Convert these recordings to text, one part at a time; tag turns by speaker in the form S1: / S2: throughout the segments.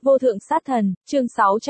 S1: Vô thượng sát thần, chương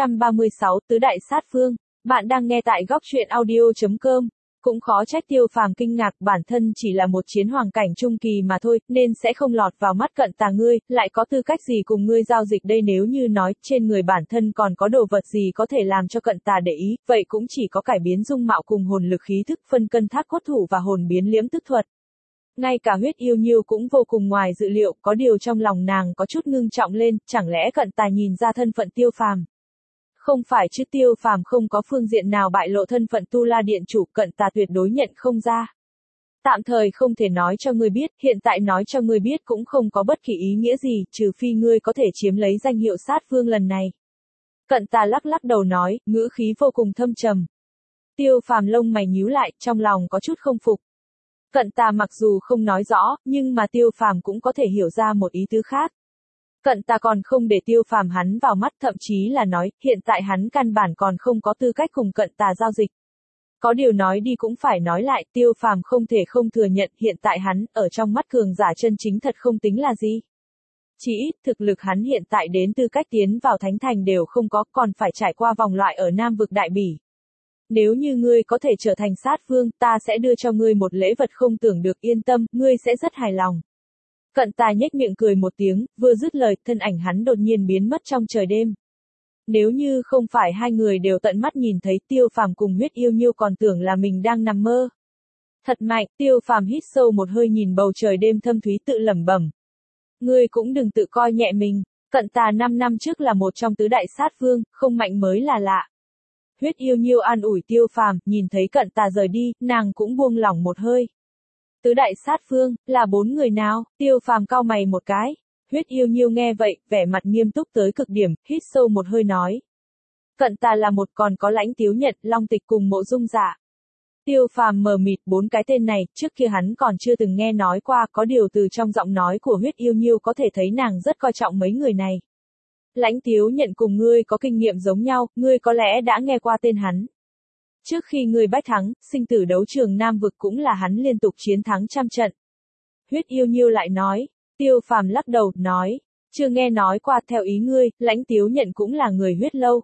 S1: 636, tứ đại sát phương. Bạn đang nghe tại góc truyện audio.com. Cũng khó trách Tiêu Phàm kinh ngạc, bản thân chỉ là một chiến hoàng cảnh trung kỳ mà thôi, nên sẽ không lọt vào mắt Cận Tà ngươi, lại có tư cách gì cùng ngươi giao dịch đây, nếu như nói trên người bản thân còn có đồ vật gì có thể làm cho Cận Tà để ý, vậy cũng chỉ có cải biến dung mạo cùng hồn lực khí thức, phân cân thác cốt thủ và hồn biến liễm tức thuật. Ngay cả Huyết Yêu Nhiêu cũng vô cùng ngoài dự liệu, có điều trong lòng nàng có chút ngưng trọng lên, chẳng lẽ Cận Tà nhìn ra thân phận Tiêu Phàm? Không phải chứ, Tiêu Phàm không có phương diện nào bại lộ thân phận Tu La Điện chủ, Cận Tà tuyệt đối nhận không ra. Tạm thời không thể nói cho ngươi biết, hiện tại nói cho ngươi biết cũng không có bất kỳ ý nghĩa gì, trừ phi ngươi có thể chiếm lấy danh hiệu sát phương lần này. Cận Tà lắc lắc đầu nói, ngữ khí vô cùng thâm trầm. Tiêu Phàm lông mày nhíu lại, trong lòng có chút không phục. Cận Tà mặc dù không nói rõ, nhưng mà Tiêu Phàm cũng có thể hiểu ra một ý tứ khác. Cận Tà còn không để Tiêu Phàm hắn vào mắt, thậm chí là nói, hiện tại hắn căn bản còn không có tư cách cùng Cận Tà giao dịch. Có điều nói đi cũng phải nói lại, Tiêu Phàm không thể không thừa nhận, hiện tại hắn, ở trong mắt cường giả chân chính thật không tính là gì. Chỉ ít, thực lực hắn hiện tại đến tư cách tiến vào Thánh Thành đều không có, còn phải trải qua vòng loại ở Nam vực Đại Bỉ. Nếu như ngươi có thể trở thành sát phương, ta sẽ đưa cho ngươi một lễ vật không tưởng được, yên tâm, ngươi sẽ rất hài lòng. Cận Tà nhếch miệng cười một tiếng, vừa dứt lời, thân ảnh hắn đột nhiên biến mất trong trời đêm. Nếu như không phải hai người đều tận mắt nhìn thấy, Tiêu Phàm cùng Huyết Yêu Nhiêu còn tưởng là mình đang nằm mơ. Thật mạnh, Tiêu Phàm hít sâu một hơi nhìn bầu trời đêm thâm thúy tự lẩm bẩm. Ngươi cũng đừng tự coi nhẹ mình, Cận Tà 5 năm trước là một trong tứ đại sát phương, không mạnh mới là lạ. Huyết Yêu Nhiêu an ủi Tiêu Phàm, nhìn thấy Cận Tà rời đi, nàng cũng buông lỏng một hơi. Tứ đại sát phương, là 4 người nào? Tiêu Phàm cau mày một cái. Huyết Yêu Nhiêu nghe vậy, vẻ mặt nghiêm túc tới cực điểm, hít sâu một hơi nói. Cận Tà là một, còn có Lãnh Tiếu Nhận, Long Tịch cùng Mộ Dung Dạ. Tiêu Phàm mờ mịt, 4 cái tên này, trước kia hắn còn chưa từng nghe nói qua, có điều từ trong giọng nói của Huyết Yêu Nhiêu có thể thấy nàng rất coi trọng mấy người này. Lãnh Tiếu Nhận cùng ngươi có kinh nghiệm giống nhau, ngươi có lẽ đã nghe qua tên hắn. Trước khi ngươi bách thắng, sinh tử đấu trường Nam vực cũng là hắn liên tục chiến thắng trăm trận. Huyết Yêu Nhiêu lại nói. Tiêu Phàm lắc đầu, nói. Chưa nghe nói qua, theo ý ngươi, Lãnh Tiếu Nhận cũng là người Huyết Lâu.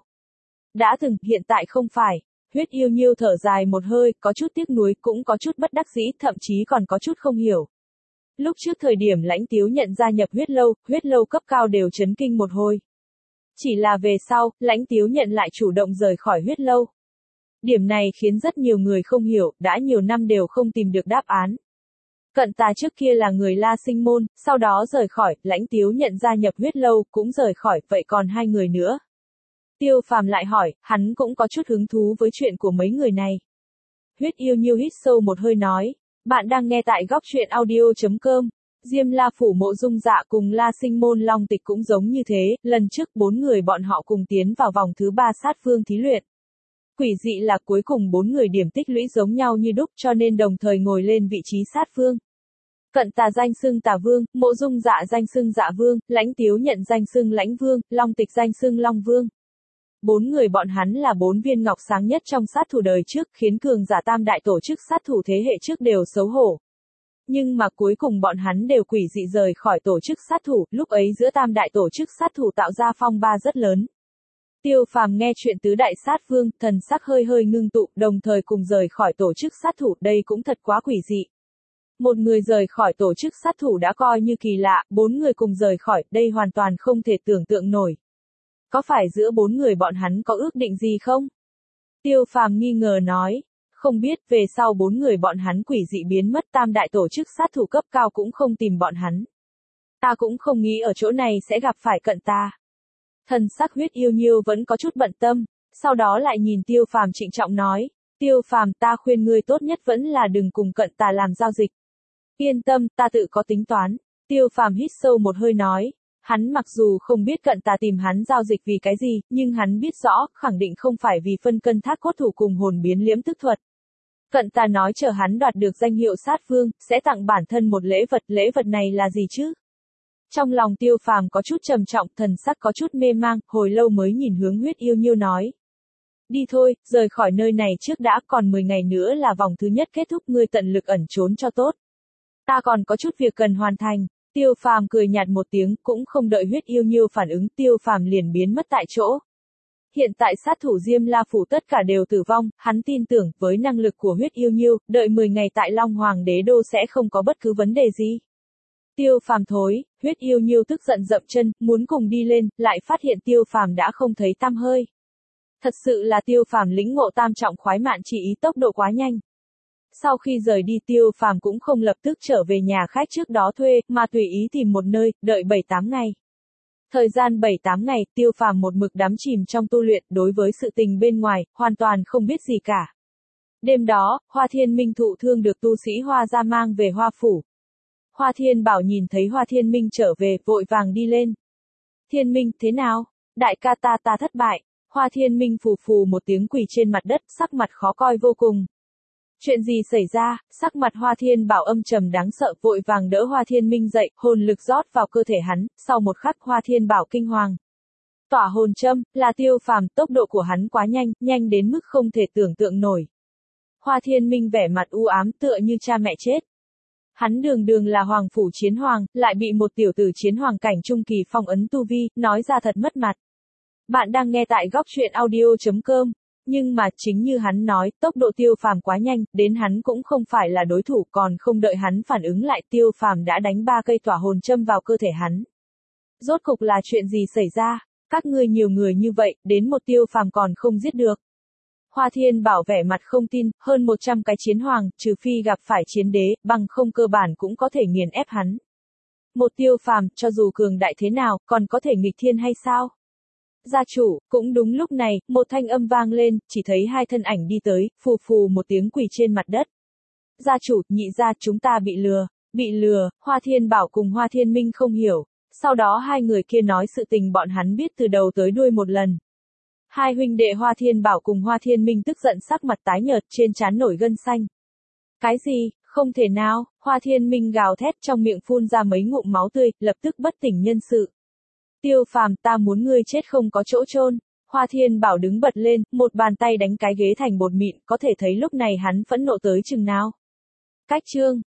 S1: Đã từng, hiện tại không phải. Huyết Yêu Nhiêu thở dài một hơi, có chút tiếc nuối, cũng có chút bất đắc dĩ, thậm chí còn có chút không hiểu. Lúc trước thời điểm Lãnh Tiếu Nhận gia nhập Huyết Lâu cấp cao đều chấn kinh một hồi. Chỉ là về sau, Lãnh Tiếu Nhận lại chủ động rời khỏi Huyết Lâu. Điểm này khiến rất nhiều người không hiểu, đã nhiều năm đều không tìm được đáp án. Cận Tà trước kia là người La Sinh môn, sau đó rời khỏi, Lãnh Tiếu Nhận gia nhập Huyết Lâu, cũng rời khỏi, vậy còn 2 người nữa. Tiêu Phàm lại hỏi, hắn cũng có chút hứng thú với chuyện của mấy người này. Huyết Yêu Nhiêu hít sâu một hơi nói, bạn đang nghe tại góc truyện audio.com. Diêm La Phủ Mộ Dung Dạ cùng La Sinh môn Long Tịch cũng giống như thế, lần trước 4 người bọn họ cùng tiến vào vòng thứ 3 sát phương thí luyện. Quỷ dị là cuối cùng 4 người điểm tích lũy giống nhau như đúc, cho nên đồng thời ngồi lên vị trí sát phương. Cận Tà danh xưng Tà Vương, Mộ Dung Dạ danh xưng Dạ Vương, Lãnh Tiếu Nhận danh xưng Lãnh Vương, Long Tịch danh xưng Long Vương. 4 người bọn hắn là 4 viên ngọc sáng nhất trong sát thủ đời trước, khiến cường giả tam đại tổ chức sát thủ thế hệ trước đều xấu hổ. Nhưng mà cuối cùng bọn hắn đều quỷ dị rời khỏi tổ chức sát thủ, lúc ấy giữa tam đại tổ chức sát thủ tạo ra phong ba rất lớn. Tiêu Phàm nghe chuyện tứ đại sát vương, thần sắc hơi hơi ngưng tụ, đồng thời cùng rời khỏi tổ chức sát thủ, đây cũng thật quá quỷ dị. Một người rời khỏi tổ chức sát thủ đã coi như kỳ lạ, 4 người cùng rời khỏi, đây hoàn toàn không thể tưởng tượng nổi. Có phải giữa 4 người bọn hắn có ước định gì không? Tiêu Phàm nghi ngờ nói. Không biết, về sau 4 người bọn hắn quỷ dị biến mất, tam đại tổ chức sát thủ cấp cao cũng không tìm bọn hắn. Ta cũng không nghĩ ở chỗ này sẽ gặp phải Cận Tà. Thần sắc Huyết Yêu Nhiêu vẫn có chút bận tâm, sau đó lại nhìn Tiêu Phàm trịnh trọng nói, Tiêu Phàm, ta khuyên ngươi tốt nhất vẫn là đừng cùng Cận Tà làm giao dịch. Yên tâm, ta tự có tính toán. Tiêu Phàm hít sâu một hơi nói, hắn mặc dù không biết Cận Tà tìm hắn giao dịch vì cái gì, nhưng hắn biết rõ, khẳng định không phải vì phân cân thác cốt thủ cùng hồn biến liễm tức thuật. Cận Tà nói chờ hắn đoạt được danh hiệu sát vương, sẽ tặng bản thân một lễ vật này là gì chứ? Trong lòng Tiêu Phàm có chút trầm trọng, thần sắc có chút mê mang, hồi lâu mới nhìn hướng Huyết Yêu Nhiêu nói. Đi thôi, rời khỏi nơi này trước đã, còn 10 ngày nữa là vòng thứ nhất kết thúc, ngươi tận lực ẩn trốn cho tốt. Ta còn có chút việc cần hoàn thành. Tiêu Phàm cười nhạt một tiếng, cũng không đợi Huyết Yêu Nhiêu phản ứng, Tiêu Phàm liền biến mất tại chỗ. Hiện tại sát thủ Diêm La Phủ tất cả đều tử vong, hắn tin tưởng, với năng lực của Huyết Yêu Nhiêu, đợi 10 ngày tại Long Hoàng Đế Đô sẽ không có bất cứ vấn đề gì. Tiêu Phàm thối, Huyết Yêu Nhiêu tức giận dậm chân, muốn cùng đi lên, lại phát hiện Tiêu Phàm đã không thấy tăm hơi. Thật sự là Tiêu Phàm lĩnh ngộ tam trọng khoái mạn chỉ ý, tốc độ quá nhanh. Sau khi rời đi, Tiêu Phàm cũng không lập tức trở về nhà khách trước đó thuê, mà tùy ý tìm một nơi, đợi 7-8 ngày. Thời gian 7-8 ngày, Tiêu Phàm một mực đắm chìm trong tu luyện, đối với sự tình bên ngoài, hoàn toàn không biết gì cả. Đêm đó, Hoa Thiên Minh thụ thương được tu sĩ Hoa gia mang về Hoa Phủ. Hoa Thiên Bảo nhìn thấy Hoa Thiên Minh trở về, vội vàng đi lên. Thiên Minh, thế nào? Đại ca ta thất bại. Hoa Thiên Minh phù phù một tiếng quỳ trên mặt đất, sắc mặt khó coi vô cùng. Chuyện gì xảy ra? Sắc mặt Hoa Thiên Bảo âm trầm đáng sợ, vội vàng đỡ Hoa Thiên Minh dậy, hồn lực rót vào cơ thể hắn, sau một khắc Hoa Thiên Bảo kinh hoàng. Tỏa hồn châm, là Tiêu Phàm, tốc độ của hắn quá nhanh, nhanh đến mức không thể tưởng tượng nổi. Hoa Thiên Minh vẻ mặt u ám tựa như cha mẹ chết. Hắn đường đường là Hoàng Phủ Chiến Hoàng, lại bị một tiểu tử Chiến Hoàng cảnh trung kỳ phong ấn tu vi, nói ra thật mất mặt. Bạn đang nghe tại góc truyện audio.com. Nhưng mà, chính như hắn nói, tốc độ Tiêu Phàm quá nhanh, đến hắn cũng không phải là đối thủ, còn không đợi hắn phản ứng lại, Tiêu Phàm đã đánh 3 cây tỏa hồn châm vào cơ thể hắn. Rốt cục là chuyện gì xảy ra? Các ngươi nhiều người như vậy, đến một Tiêu Phàm còn không giết được. Hoa Thiên Bảo vẻ mặt không tin, hơn 100 cái chiến hoàng, trừ phi gặp phải chiến đế, bằng không cơ bản cũng có thể nghiền ép hắn. Một Tiêu Phàm, cho dù cường đại thế nào, còn có thể nghịch thiên hay sao? Gia chủ, cũng đúng lúc này, một thanh âm vang lên, chỉ thấy hai thân ảnh đi tới, phù phù một tiếng quỳ trên mặt đất. Gia chủ, nhị gia, chúng ta bị lừa, Hoa Thiên Bảo cùng Hoa Thiên Minh không hiểu, sau đó hai người kia nói sự tình bọn hắn biết từ đầu tới đuôi một lần. Hai huynh đệ Hoa Thiên Bảo cùng Hoa Thiên Minh tức giận sắc mặt tái nhợt, trên trán nổi gân xanh. Cái gì, không thể nào, Hoa Thiên Minh gào thét trong miệng phun ra mấy ngụm máu tươi, lập tức bất tỉnh nhân sự. Tiêu Phàm, ta muốn ngươi chết không có chỗ chôn. Hoa Thiên Bảo đứng bật lên, một bàn tay đánh cái ghế thành bột mịn, có thể thấy lúc này hắn phẫn nộ tới chừng nào. Cách chương